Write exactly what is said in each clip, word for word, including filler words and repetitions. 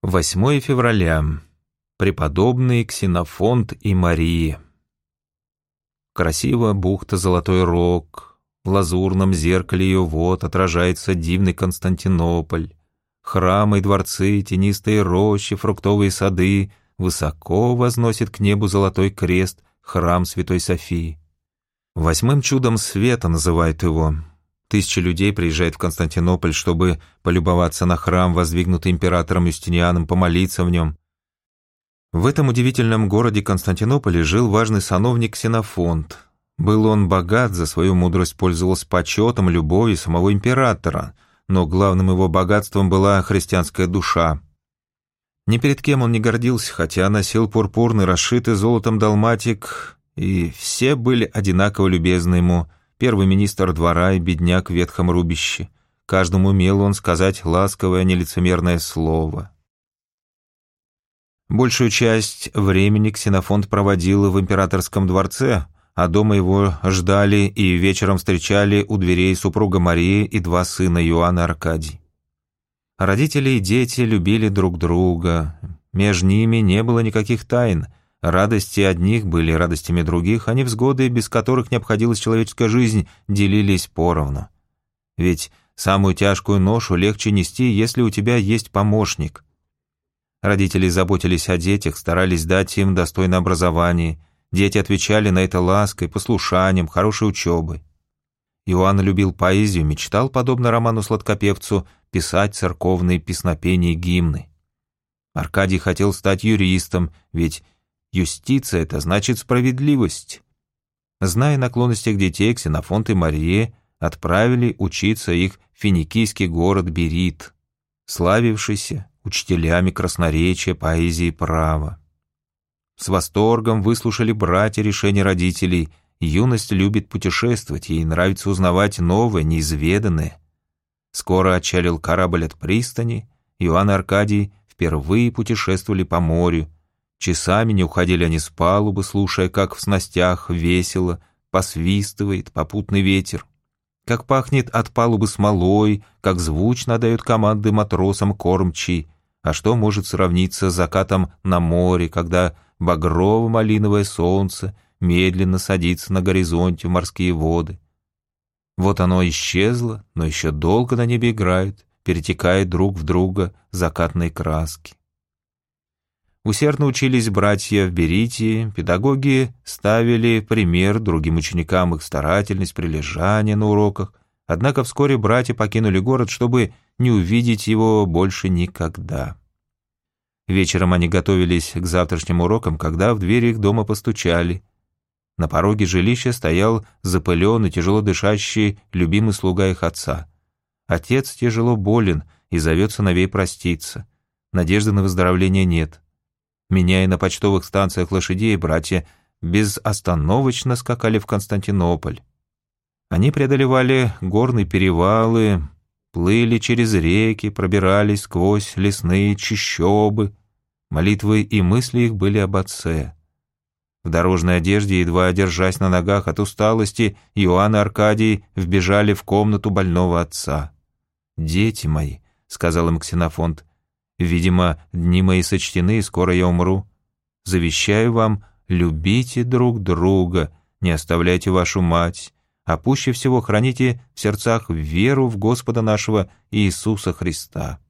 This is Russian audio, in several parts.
восьмое февраля. Преподобные Ксенофонт и Мария. Красивая бухта Золотой Рог, в лазурном зеркале ее вод отражается дивный Константинополь. Храмы и дворцы, тенистые рощи, фруктовые сады, высоко возносит к небу золотой крест храм Святой Софии. Восьмым чудом света называют его. Тысячи людей приезжают в Константинополь, чтобы полюбоваться на храм, воздвигнутый императором Юстинианом, помолиться в нем. В этом удивительном городе Константинополе жил важный сановник Ксенофонт. Был он богат, за свою мудрость пользовался почетом, любовью самого императора, но главным его богатством была христианская душа. Ни перед кем он не гордился, хотя носил пурпурный, расшитый золотом далматик, и все были одинаково любезны ему, первый министр двора и бедняк в ветхом рубище. Каждому умел он сказать ласковое, нелицемерное слово. Большую часть времени Ксенофонт проводил в императорском дворце, а дома его ждали и вечером встречали у дверей супруга Мария и два сына, Иоанн и Аркадий. Родители и дети любили друг друга, между ними не было никаких тайн, радости одних были радостями других, а невзгоды, без которых не обходилась человеческая жизнь, делились поровну. Ведь самую тяжкую ношу легче нести, если у тебя есть помощник. Родители заботились о детях, старались дать им достойное образование, дети отвечали на это лаской, послушанием, хорошей учебой. Иоанн любил поэзию, мечтал, подобно роману-сладкопевцу, писать церковные песнопения и гимны. Аркадий хотел стать юристом, ведь юстиция — это значит справедливость. Зная наклонности к детей, Ксенофонт и Мария отправили учиться их в финикийский город Берит, славившийся учителями красноречия, поэзии и права. С восторгом выслушали братья решение родителей. Юность любит путешествовать, ей нравится узнавать новое, неизведанное. Скоро отчалил корабль от пристани, Иоанн и Аркадий впервые путешествовали по морю. Часами не уходили они с палубы, слушая, как в снастях весело посвистывает попутный ветер, как пахнет от палубы смолой, как звучно дают команды матросам кормчий. А что может сравниться с закатом на море, когда багрово-малиновое солнце медленно садится на горизонте в морские воды? Вот оно исчезло, но еще долго на небе играют, перетекают друг в друга закатные краски. Усердно учились братья в Берите, педагоги ставили пример другим ученикам их старательность, прилежание на уроках, однако вскоре братья покинули город, чтобы не увидеть его больше никогда. Вечером они готовились к завтрашним урокам, когда в двери их дома постучали. На пороге жилища стоял запыленный, тяжело дышащий любимый слуга их отца. Отец тяжело болен и зовет сыновей проститься. Надежды на выздоровление нет. Меняя на почтовых станциях лошадей, братья безостановочно скакали в Константинополь. Они преодолевали горные перевалы, плыли через реки, пробирались сквозь лесные чащобы. Молитвы и мысли их были об отце. В дорожной одежде, едва держась на ногах от усталости, Иоанн и Аркадий вбежали в комнату больного отца. «Дети мои», — сказал им Ксенофонт, — «видимо, дни мои сочтены, и скоро я умру. Завещаю вам, любите друг друга, не оставляйте вашу мать, а пуще всего храните в сердцах веру в Господа нашего Иисуса Христа.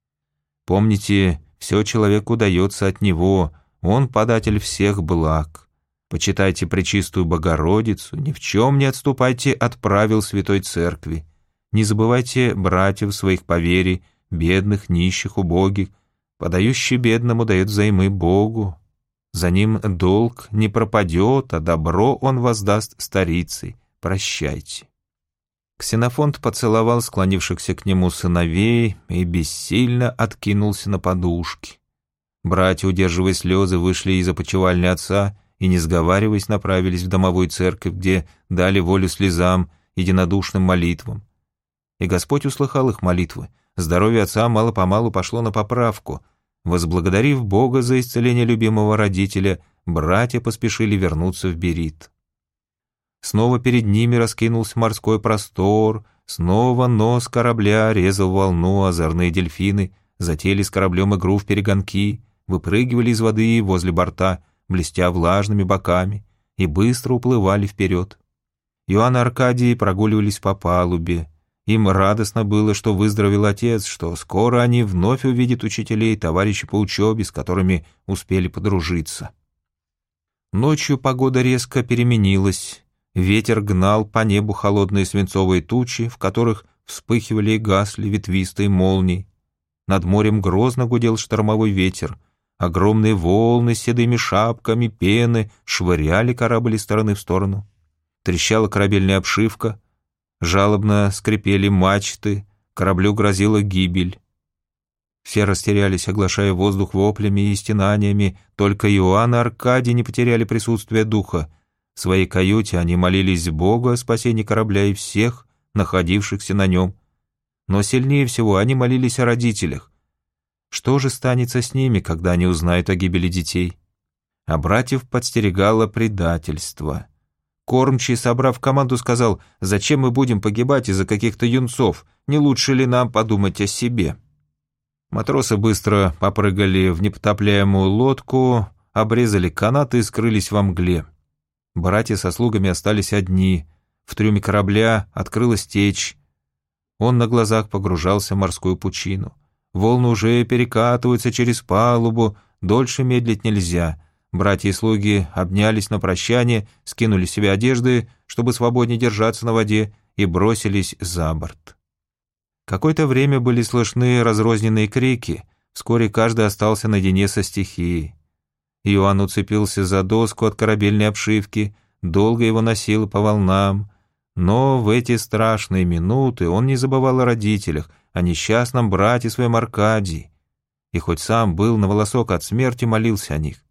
Помните, все человеку дается от Него, Он податель всех благ. Почитайте Пречистую Богородицу, ни в чем не отступайте от правил Святой Церкви. Не забывайте братьев своих по вере, бедных, нищих, убогих. Подающий бедному дает взаймы Богу. За ним долг не пропадет, а добро он воздаст старицей. Прощайте». Ксенофонт поцеловал склонившихся к нему сыновей и бессильно откинулся на подушки. Братья, удерживая слезы, вышли из опочивальни отца и, не сговариваясь, направились в домовую церковь, где дали волю слезам, единодушным молитвам. И Господь услыхал их молитвы. Здоровье отца мало-помалу пошло на поправку. Возблагодарив Бога за исцеление любимого родителя, братья поспешили вернуться в Берит. Снова перед ними раскинулся морской простор, снова нос корабля резал волну, озорные дельфины затеяли с кораблем игру в перегонки, выпрыгивали из воды возле борта, блестя влажными боками, и быстро уплывали вперед. Иоанн и Аркадий прогуливались по палубе. Им радостно было, что выздоровел отец, что скоро они вновь увидят учителей и товарищей по учебе, с которыми успели подружиться. Ночью погода резко переменилась. Ветер гнал по небу холодные свинцовые тучи, в которых вспыхивали и гасли ветвистые молнии. Над морем грозно гудел штормовой ветер. Огромные волны с седыми шапками пены швыряли корабль из стороны в сторону. Трещала корабельная обшивка, жалобно скрипели мачты, кораблю грозила гибель. Все растерялись, оглашая воздух воплями и стенаниями, только Иоанн и Аркадий не потеряли присутствие духа. В своей каюте они молились Богу о спасении корабля и всех, находившихся на нем. Но сильнее всего они молились о родителях. Что же станется с ними, когда они узнают о гибели детей? А братьев подстерегало предательство. Кормчий, собрав команду, сказал: «Зачем мы будем погибать из-за каких-то юнцов? Не лучше ли нам подумать о себе?» Матросы быстро попрыгали в непотопляемую лодку, обрезали канаты и скрылись во мгле. Братья со слугами остались одни. В трюме корабля открылась течь. Он на глазах погружался в морскую пучину. Волны уже перекатываются через палубу, дольше медлить нельзя. Братья и слуги обнялись на прощание, скинули с себя одежды, чтобы свободнее держаться на воде, и бросились за борт. Какое-то время были слышны разрозненные крики, вскоре каждый остался наедине со стихией. Иоанн уцепился за доску от корабельной обшивки, долго его носил по волнам, но в эти страшные минуты он не забывал о родителях, о несчастном брате своем Аркадии, и хоть сам был на волосок от смерти, молился о них.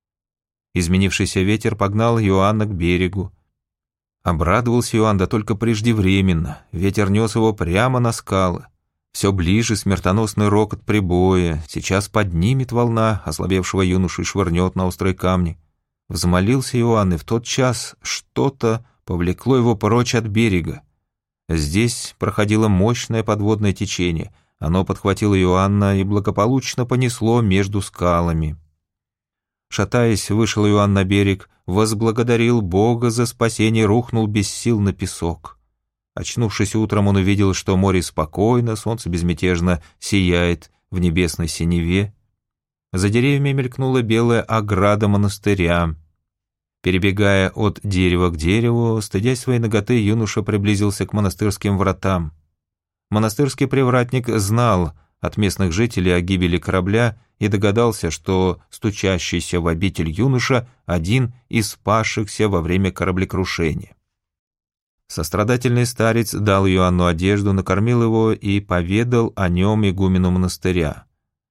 Изменившийся ветер погнал Иоанна к берегу. Обрадовался Иоанн, да только преждевременно. Ветер нес его прямо на скалы. Все ближе смертоносный рокот прибоя. Сейчас поднимет волна, ослабевшего юношу и швырнет на острые камни. Взмолился Иоанн, и в тот час что-то повлекло его прочь от берега. Здесь проходило мощное подводное течение. Оно подхватило Иоанна и благополучно понесло между скалами. Шатаясь, вышел Иоанн на берег, возблагодарил Бога за спасение, рухнул без сил на песок. Очнувшись утром, он увидел, что море спокойно, солнце безмятежно сияет в небесной синеве. За деревьями мелькнула белая ограда монастыря. Перебегая от дерева к дереву, стыдясь своей наготы, юноша приблизился к монастырским вратам. Монастырский привратник знал от местных жителей о гибели корабля и догадался, что стучащийся в обитель юноша один из спасшихся во время кораблекрушения. Сострадательный старец дал Иоанну одежду, накормил его и поведал о нем игумену монастыря.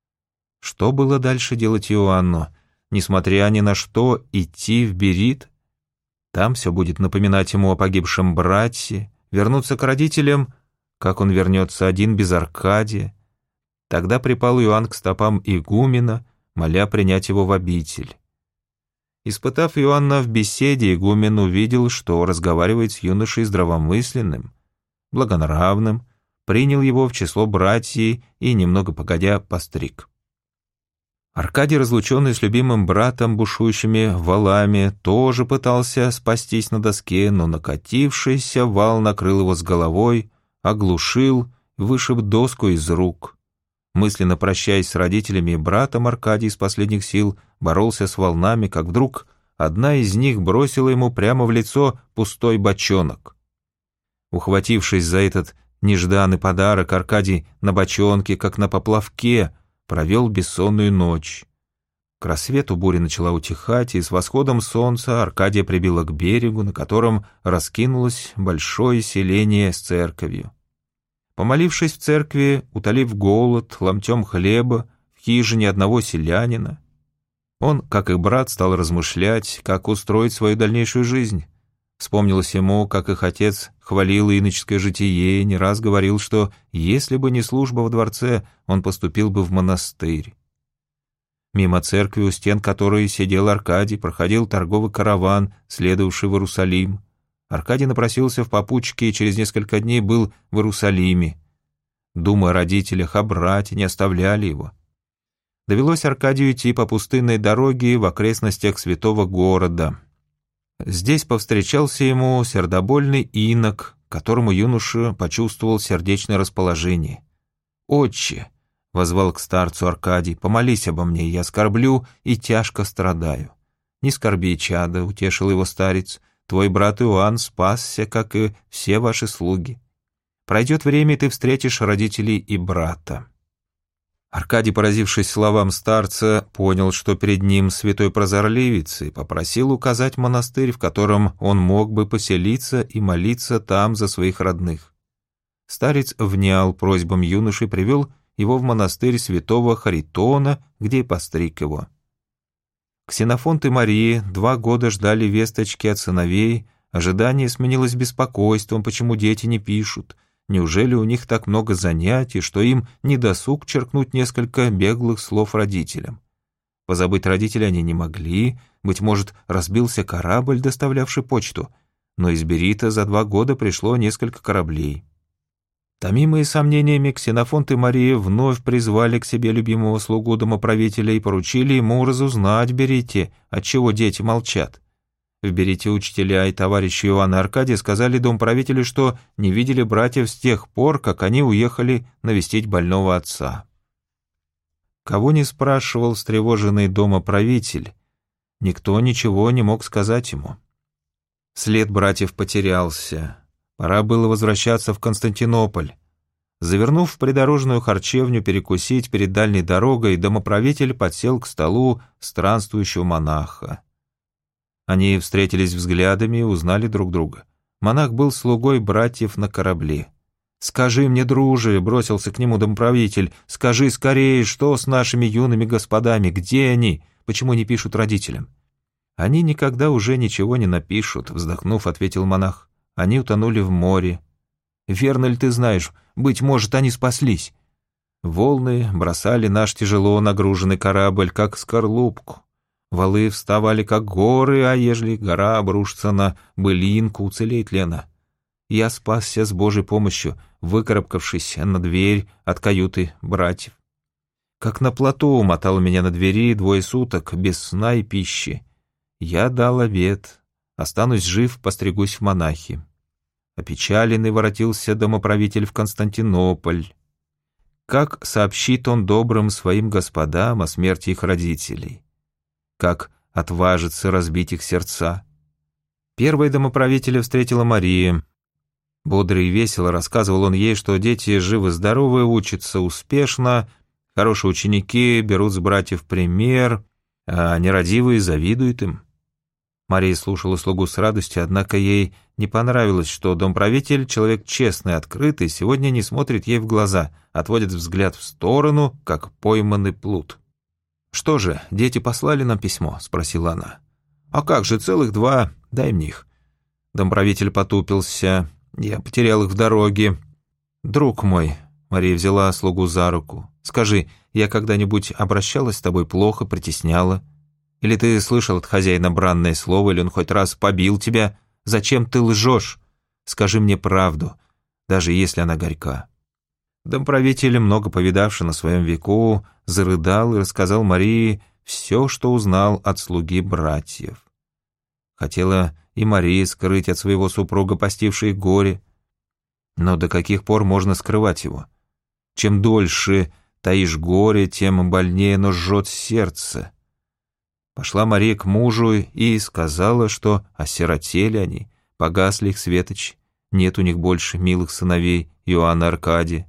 Что было дальше делать Иоанну? Несмотря ни на что, идти в Берит? Там все будет напоминать ему о погибшем брате, вернуться к родителям, как он вернется один без Аркадия. Тогда припал Иоанн к стопам игумена, моля принять его в обитель. Испытав Иоанна в беседе, игумен увидел, что разговаривает с юношей здравомысленным, благонравным, принял его в число братьев и, немного погодя, постриг. Аркадий, разлученный с любимым братом, бушующими валами, тоже пытался спастись на доске, но накатившийся вал накрыл его с головой, оглушил, вышиб доску из рук. Мысленно прощаясь с родителями и братом, Аркадий из последних сил боролся с волнами, как вдруг одна из них бросила ему прямо в лицо пустой бочонок. Ухватившись за этот нежданный подарок, Аркадий на бочонке, как на поплавке, провел бессонную ночь. К рассвету буря начала утихать, и с восходом солнца Аркадия прибило к берегу, на котором раскинулось большое селение с церковью. Помолившись в церкви, утолив голод ломтем хлеба в хижине одного селянина, он, как и брат, стал размышлять, как устроить свою дальнейшую жизнь. Вспомнилось ему, как их отец хвалил иноческое житие и не раз говорил, что если бы не служба во дворце, он поступил бы в монастырь. Мимо церкви, у стен которой сидел Аркадий, проходил торговый караван, следовавший в Иерусалим. Аркадий напросился в попутчики и через несколько дней был в Иерусалиме. Думая о родителях, о брате, не оставляли его. Довелось Аркадию идти по пустынной дороге в окрестностях святого города. Здесь повстречался ему сердобольный инок, которому юноша почувствовал сердечное расположение. «Отче», — воззвал к старцу Аркадий, — «помолись обо мне, я скорблю и тяжко страдаю». «Не скорби, чадо», — утешил его старец, — «твой брат Иоанн спасся, как и все ваши слуги. Пройдет время, и ты встретишь родителей и брата». Аркадий, поразившись словам старца, понял, что перед ним святой прозорливец, и попросил указать монастырь, в котором он мог бы поселиться и молиться там за своих родных. Старец внял просьбам юноши, привел его в монастырь святого Харитона, где и постриг его. Ксенофонт и Мария два года ждали весточки от сыновей, ожидание сменилось беспокойством, почему дети не пишут. Неужели у них так много занятий, что им не досуг черкнуть несколько беглых слов родителям? Позабыть родителей они не могли, быть может, разбился корабль, доставлявший почту, но из Берита за два года пришло несколько кораблей. Томимые сомнениями, Ксенофонт и Мария вновь призвали к себе любимого слугу домоправителя и поручили ему разузнать в Берите, отчего дети молчат. В Берите учителя и товарищи Иоанна Аркадия сказали домправителю, что не видели братьев с тех пор, как они уехали навестить больного отца. Кого не спрашивал встревоженный домоправитель, никто ничего не мог сказать ему. След братьев потерялся. Пора было возвращаться в Константинополь. Завернув в придорожную харчевню перекусить перед дальней дорогой, домоправитель подсел к столу странствующего монаха. Они встретились взглядами и узнали друг друга. Монах был слугой братьев на корабле. «Скажи мне, друже», — бросился к нему домоправитель, — «скажи скорее, что с нашими юными господами, где они, почему не пишут родителям?» «Они никогда уже ничего не напишут», — вздохнув, ответил монах. «Они утонули в море». «Верно ли ты знаешь, быть может, они спаслись?» Волны бросали наш тяжело нагруженный корабль, как скорлупку. Валы вставали, как горы, а ежели гора обрушится на былинку, уцелеет ли она? Я спасся с Божьей помощью, выкарабкавшись на дверь от каюты братьев. Как на плоту мотал меня на двери двое суток, без сна и пищи. Я дал обет, останусь жив, постригусь в монахи. Опечаленный воротился домоправитель в Константинополь. Как сообщит он добрым своим господам о смерти их родителей? Как отважится разбить их сердца? Первой домоправителя встретила Мария. Бодро и весело рассказывал он ей, что дети живы-здоровы, учатся успешно, хорошие ученики берут с братьев пример, а нерадивые завидуют им. Мария слушала слугу с радостью, однако ей не понравилось, что домправитель, человек честный, открытый, сегодня не смотрит ей в глаза, отводит взгляд в сторону, как пойманный плут. «Что же, дети послали нам письмо?» — спросила она. «А как же, целых два, дай мне их». Домправитель потупился. «Я потерял их в дороге». «Друг мой», — Мария взяла слугу за руку, — «скажи, я когда-нибудь обращалась с тобой плохо, притесняла? Или ты слышал от хозяина бранное слово, или он хоть раз побил тебя? Зачем ты лжешь? Скажи мне правду, даже если она горька». Домправитель, много повидавший на своем веку, зарыдал и рассказал Марии все, что узнал от слуги братьев. Хотела и Мария скрыть от своего супруга постившее горе, но до каких пор можно скрывать его? Чем дольше таишь горе, тем больнее оно жжет сердце. Пошла Мария к мужу и сказала, что осиротели они, погасли их светоч, нет у них больше милых сыновей Иоанна Аркадия.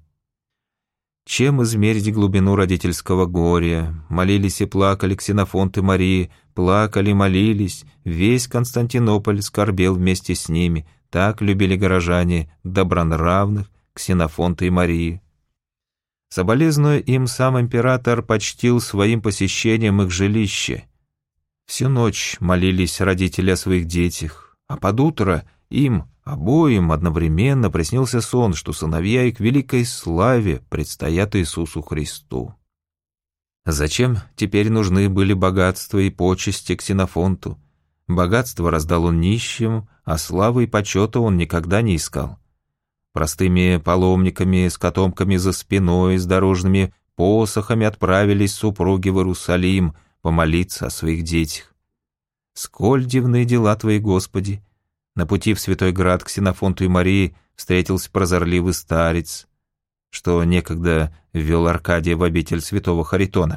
Чем измерить глубину родительского горя? Молились и плакали Ксенофонт и Мария, плакали и молились, весь Константинополь скорбел вместе с ними, так любили горожане добронравных Ксенофонта и Марии. Соболезнуя им, сам император почтил своим посещением их жилище. Всю ночь молились родители о своих детях, а под утро им обоим одновременно приснился сон, что сыновья их к великой славе предстоят Иисусу Христу. Зачем теперь нужны были богатства и почести Ксенофонту? Богатство раздал он нищим, а славы и почета он никогда не искал. Простыми паломниками с котомками за спиной, с дорожными посохами отправились супруги в Иерусалим помолиться о своих детях. Сколь дивны дела Твои, Господи! На пути в Святой Град к Ксенофонту и Марии встретился прозорливый старец, что некогда ввел Аркадия в обитель святого Харитона.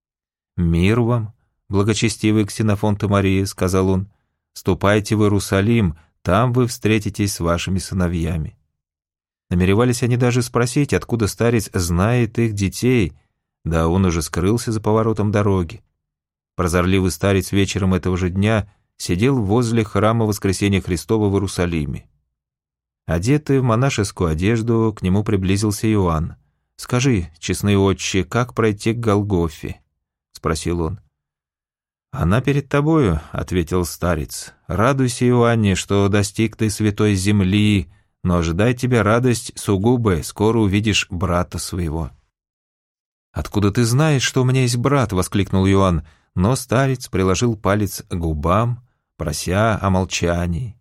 «Мир вам, благочестивый Ксенофонт и Мария», — сказал он, — «ступайте в Иерусалим, там вы встретитесь с вашими сыновьями». Намеревались они даже спросить, откуда старец знает их детей, да он уже скрылся за поворотом дороги. Прозорливый старец вечером этого же дня сидел возле храма Воскресения Христова в Иерусалиме. Одетый в монашескую одежду, к нему приблизился Иоанн. «Скажи, честный отче, как пройти к Голгофе?» — спросил он. «Она перед тобою», — ответил старец. «Радуйся, Иоанне, что достиг ты святой земли, но ожидай тебя радость сугубая, скоро увидишь брата своего». «Откуда ты знаешь, что у меня есть брат?» — воскликнул Иоанн, но старец приложил палец к губам, прося о молчании.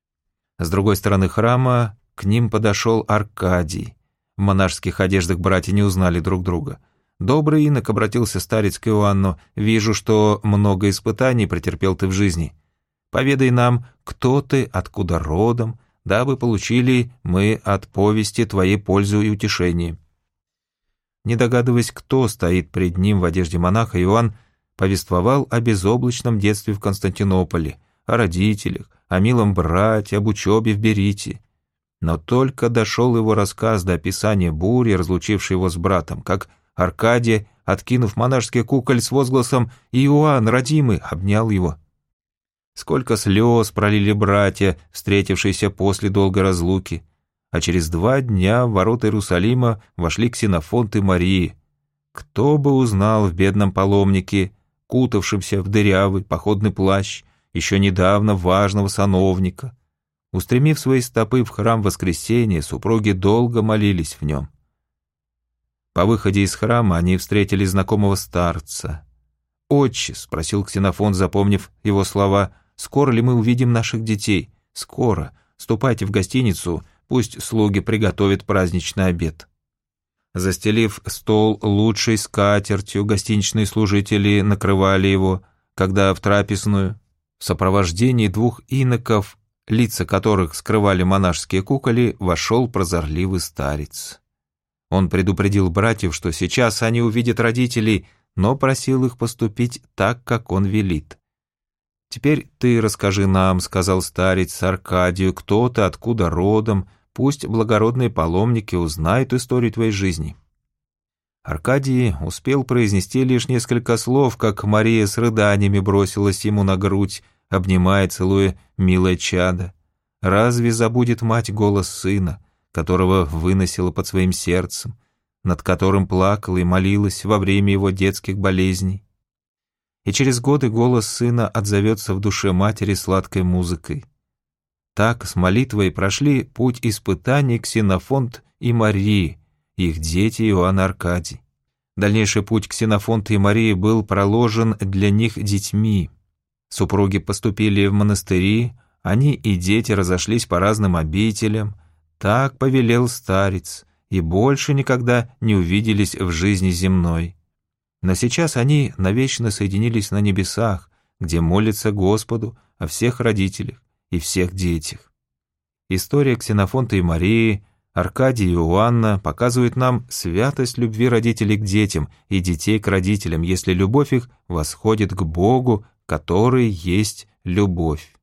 С другой стороны храма к ним подошел Аркадий. В монашеских одеждах братья не узнали друг друга. «Добрый инок», — обратился старец к Иоанну, — «вижу, что много испытаний претерпел ты в жизни. Поведай нам, кто ты, откуда родом, дабы получили мы от повести твоей пользу и утешение». Не догадываясь, кто стоит пред ним в одежде монаха, Иоанн повествовал о безоблачном детстве в Константинополе, о родителях, о милом брате, об учебе в Берите. Но только дошел его рассказ до описания бури, разлучившей его с братом, как Аркадий, откинув монашеский куколь с возгласом «Иоанн, родимый!», обнял его. Сколько слез пролили братья, встретившиеся после долгой разлуки, а через два дня в ворота Иерусалима вошли Ксенофонт и Мария. Кто бы узнал в бедном паломнике, кутавшемся в дырявый походный плащ, еще недавно важного сановника. Устремив свои стопы в храм Воскресения, супруги долго молились в нем. По выходе из храма они встретили знакомого старца. «Отче», — спросил Ксенофонт, запомнив его слова, — «скоро ли мы увидим наших детей?» «Скоро. Ступайте в гостиницу, пусть слуги приготовят праздничный обед». Застелив стол лучшей скатертью, гостиничные служители накрывали его, когда в трапезную, в сопровождении двух иноков, лица которых скрывали монашеские куколи, вошел прозорливый старец. Он предупредил братьев, что сейчас они увидят родителей, но просил их поступить так, как он велит. «Теперь ты расскажи нам», — сказал старец Аркадию, — «кто ты, откуда родом, пусть благородные паломники узнают историю твоей жизни». Аркадий успел произнести лишь несколько слов, как Мария с рыданиями бросилась ему на грудь, обнимая, целуя милое чадо. Разве забудет мать голос сына, которого выносила под своим сердцем, над которым плакала и молилась во время его детских болезней? И через годы голос сына отзовется в душе матери сладкой музыкой. Так с молитвой прошли путь испытаний Ксенофонт и Марии, их дети Иоанн и Аркадий. Дальнейший путь Ксенофонта и Марии был проложен для них детьми. Супруги поступили в монастыри, они и дети разошлись по разным обителям. Так повелел старец, и больше никогда не увиделись в жизни земной. Но сейчас они навечно соединились на небесах, где молятся Господу о всех родителях и всех детях. История Ксенофонта и Марии, Аркадия и Иоанна показывает нам святость любви родителей к детям и детей к родителям, если любовь их восходит к Богу, который есть любовь.